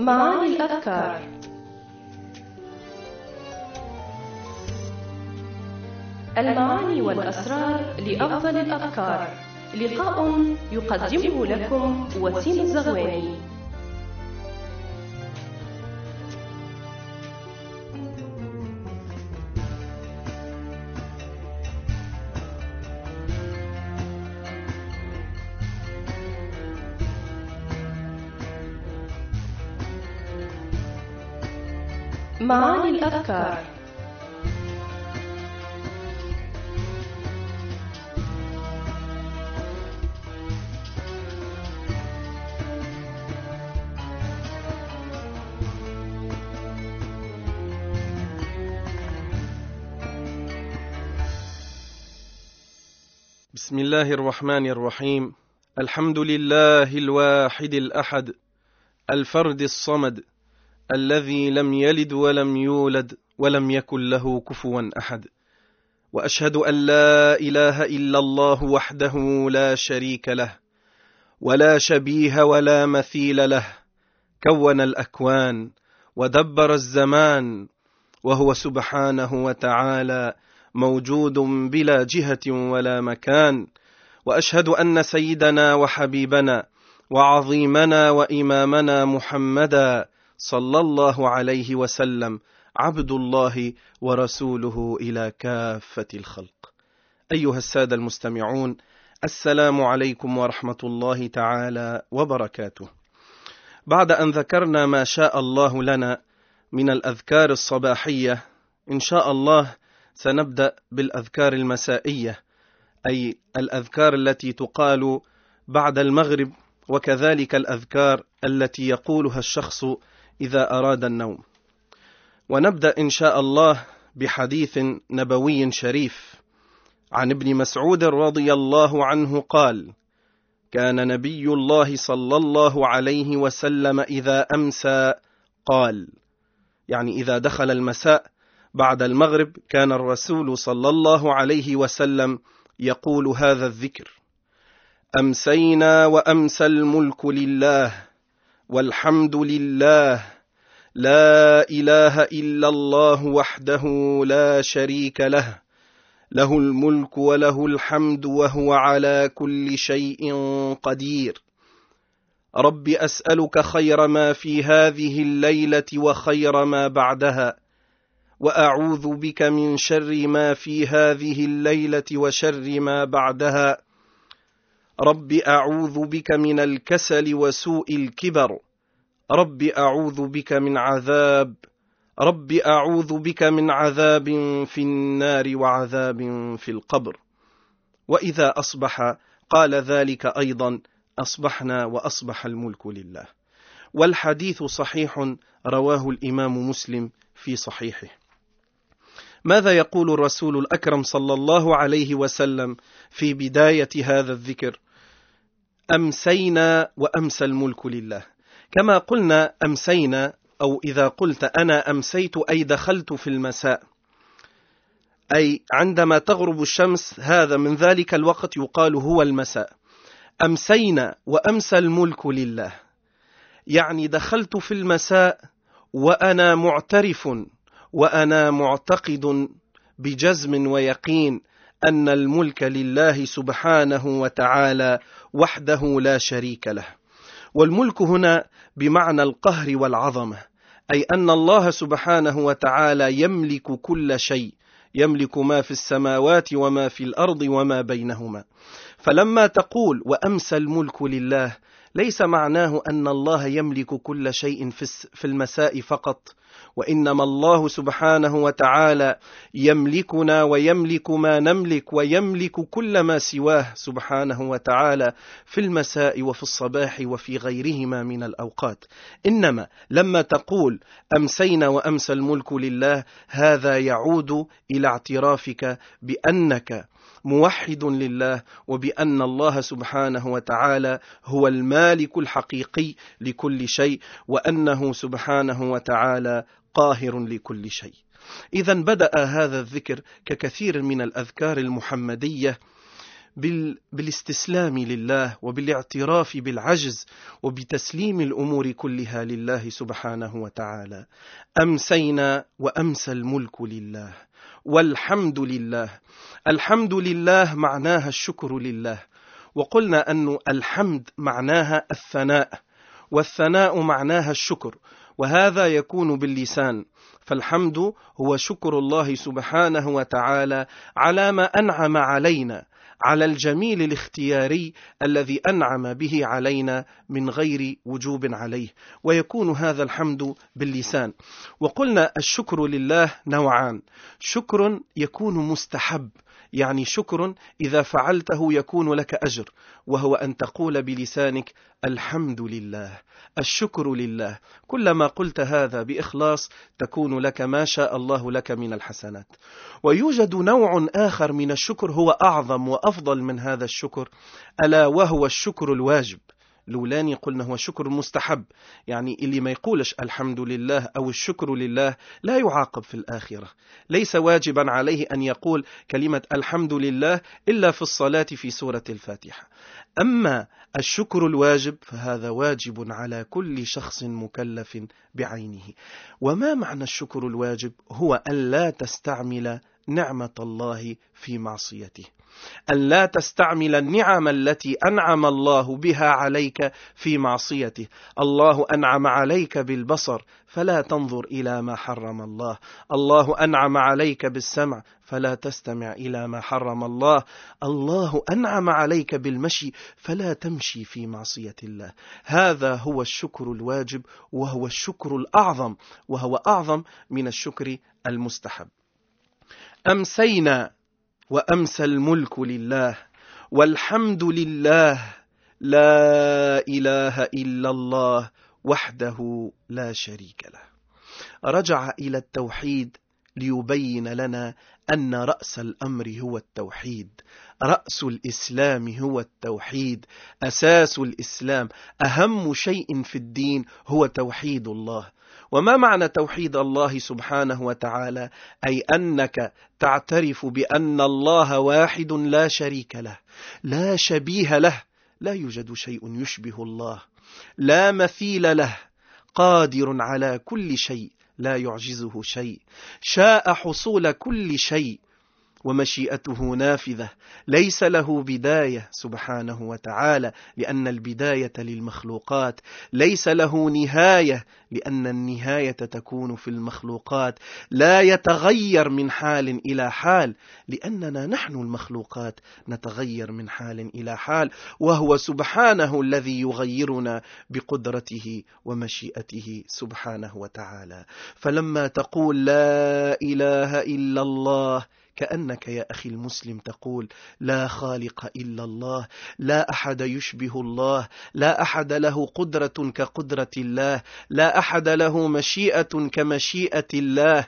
معاني الأذكار. المعاني والأسرار لأفضل الأذكار، لقاء يقدمه لكم وسيم الزغواني. معاني الأذكار. بسم الله الرحمن الرحيم. الحمد لله الواحد الأحد الفرد الصمد الذي لم يلد ولم يولد ولم يكن له كفوا أحد، وأشهد أن لا إله إلا الله وحده لا شريك له ولا شبيه ولا مثيل له، كون الأكوان ودبر الزمان، وهو سبحانه وتعالى موجود بلا جهة ولا مكان. وأشهد أن سيدنا وحبيبنا وعظيمنا وإمامنا محمدا صلى الله عليه وسلم عبد الله ورسوله إلى كافة الخلق. أيها السادة المستمعون، السلام عليكم ورحمة الله تعالى وبركاته. بعد أن ذكرنا ما شاء الله لنا من الأذكار الصباحية، إن شاء الله سنبدأ بالأذكار المسائية، أي الأذكار التي تقال بعد المغرب، وكذلك الأذكار التي يقولها الشخص إذا أراد النوم. ونبدأ إن شاء الله بحديث نبوي شريف عن ابن مسعود رضي الله عنه قال: كان نبي الله صلى الله عليه وسلم إذا أمسى قال، يعني إذا دخل المساء بعد المغرب كان الرسول صلى الله عليه وسلم يقول هذا الذكر: أمسينا وأمسى الملك لله والحمد لله، لا إله إلا الله وحده لا شريك له، له الملك وله الحمد وهو على كل شيء قدير. رب أسألك خير ما في هذه الليلة وخير ما بعدها، وأعوذ بك من شر ما في هذه الليلة وشر ما بعدها. رب أعوذ بك من الكسل وسوء الكبر، رب أعوذ بك من عذاب، رب أعوذ بك من عذاب في النار وعذاب في القبر. وإذا أصبح قال ذلك أيضا: أصبحنا وأصبح الملك لله. والحديث صحيح رواه الإمام مسلم في صحيحه. ماذا يقول الرسول الأكرم صلى الله عليه وسلم في بداية هذا الذكر؟ أمسينا وأمسى الملك لله. كما قلنا أمسينا، أو إذا قلت أنا أمسيت أي دخلت في المساء، أي عندما تغرب الشمس، هذا من ذلك الوقت يقال هو المساء. أمسينا وأمسى الملك لله، يعني دخلت في المساء وأنا معترف وأنا معتقد بجزم ويقين أن الملك لله سبحانه وتعالى وحده لا شريك له. والملك هنا بمعنى القهر والعظمة، أي أن الله سبحانه وتعالى يملك كل شيء، يملك ما في السماوات وما في الأرض وما بينهما. فلما تقول وأمسى الملك لله، ليس معناه أن الله يملك كل شيء في المساء فقط، وإنما الله سبحانه وتعالى يملكنا ويملك ما نملك ويملك كل ما سواه سبحانه وتعالى في المساء وفي الصباح وفي غيرهما من الأوقات. إنما لما تقول أمسينا وأمسى الملك لله، هذا يعود إلى اعترافك بأنك موحد لله، وبأن الله سبحانه وتعالى هو المالك الحقيقي لكل شيء، وأنه سبحانه وتعالى قاهر لكل شيء. إذن بدأ هذا الذكر ككثير من الأذكار المحمدية بالاستسلام لله وبالاعتراف بالعجز وبتسليم الأمور كلها لله سبحانه وتعالى. أمسينا وأمسى الملك لله والحمد لله. الحمد لله معناها الشكر لله، وقلنا أن الحمد معناها الثناء، والثناء معناها الشكر، وهذا يكون باللسان. فالحمد هو شكر الله سبحانه وتعالى على ما أنعم علينا، على الجميل الاختياري الذي أنعم به علينا من غير وجوب عليه، ويكون هذا الحمد باللسان. وقلنا الشكر لله نوعان: شكر يكون مستحب، يعني شكر إذا فعلته يكون لك أجر، وهو أن تقول بلسانك الحمد لله، الشكر لله. كلما قلت هذا بإخلاص تكون لك ما شاء الله لك من الحسنات. ويوجد نوع آخر من الشكر هو أعظم وأفضل من هذا الشكر، ألا وهو الشكر الواجب. الأولاني قلنا هو شكر مستحب، يعني اللي ما يقولش الحمد لله أو الشكر لله لا يعاقب في الآخرة، ليس واجبا عليه أن يقول كلمة الحمد لله إلا في الصلاة في سورة الفاتحة. أما الشكر الواجب فهذا واجب على كل شخص مكلف بعينه. وما معنى الشكر الواجب؟ هو أن لا تستعمل نعمة الله في معصيته، أن لا تستعمل النعم التي أنعم الله بها عليك في معصيته. الله أنعم عليك بالبصر فلا تنظر إلى ما حرم الله، الله أنعم عليك بالسمع فلا تستمع إلى ما حرم الله، الله أنعم عليك بالمشي فلا تمشي في معصية الله. هذا هو الشكر الواجب، وهو الشكر الأعظم، وهو أعظم من الشكر المستحب. أمسينا وأمسى الملك لله والحمد لله، لا إله إلا الله وحده لا شريك له. رجع إلى التوحيد ليبين لنا أن رأس الأمر هو التوحيد، رأس الإسلام هو التوحيد، أساس الإسلام، أهم شيء في الدين هو توحيد الله. وما معنى توحيد الله سبحانه وتعالى؟ أي أنك تعترف بأن الله واحد لا شريك له، لا شبيه له، لا يوجد شيء يشبه الله، لا مثيل له، قادر على كل شيء، لا يعجزه شيء، شاء حصول كل شيء ومشيئته نافذة، ليس له بداية سبحانه وتعالى لأن البداية للمخلوقات، ليس له نهاية لأن النهاية تكون في المخلوقات، لا يتغير من حال إلى حال لأننا نحن المخلوقات نتغير من حال إلى حال، وهو سبحانه الذي يغيرنا بقدرته ومشيئته سبحانه وتعالى. فلما تقول لا إله إلا الله كأنك يا أخي المسلم تقول لا خالق إلا الله، لا أحد يشبه الله، لا أحد له قدرة كقدرة الله، لا أحد له مشيئة كمشيئة الله.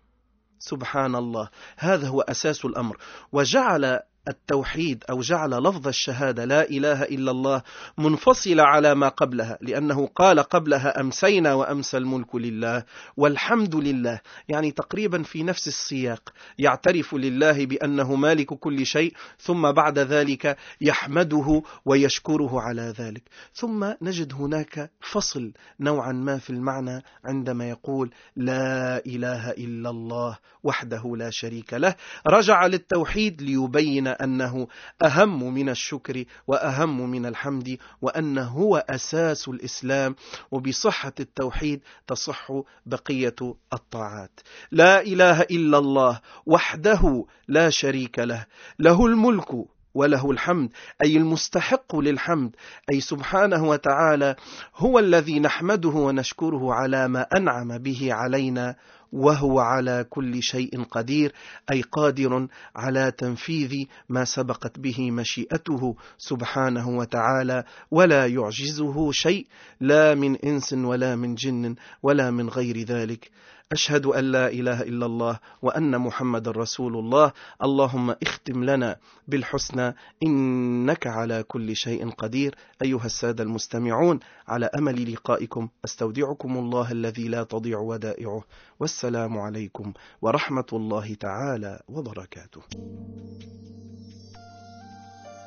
سبحان الله، هذا هو أساس الأمر. وجعل التوحيد أو جعل لفظ الشهادة لا إله إلا الله منفصلة على ما قبلها، لأنه قال قبلها أمسينا وأمسى الملك لله والحمد لله، يعني تقريبا في نفس السياق، يعترف لله بأنه مالك كل شيء، ثم بعد ذلك يحمده ويشكره على ذلك. ثم نجد هناك فصل نوعا ما في المعنى عندما يقول لا إله إلا الله وحده لا شريك له. رجع للتوحيد ليبين أنه أهم من الشكر وأهم من الحمد، وأنه هو أساس الإسلام، وبصحة التوحيد تصح بقية الطاعات. لا إله إلا الله وحده لا شريك له، له الملك وله الحمد، أي المستحق للحمد، أي سبحانه وتعالى هو الذي نحمده ونشكره على ما أنعم به علينا، وهو على كل شيء قدير، أي قادر على تنفيذ ما سبقت به مشيئته سبحانه وتعالى، ولا يعجزه شيء، لا من إنس ولا من جن ولا من غير ذلك. أشهد أن لا إله إلا الله وأن محمد رسول الله. اللهم اختم لنا بالحسنى إنك على كل شيء قدير. أيها السادة المستمعون، على أمل لقائكم أستودعكم الله الذي لا تضيع ودائعه، والسلام عليكم ورحمة الله تعالى وبركاته.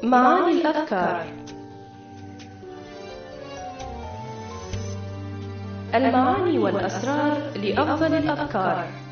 معاني الأذكار. المعاني والأسرار لأفضل الأذكار.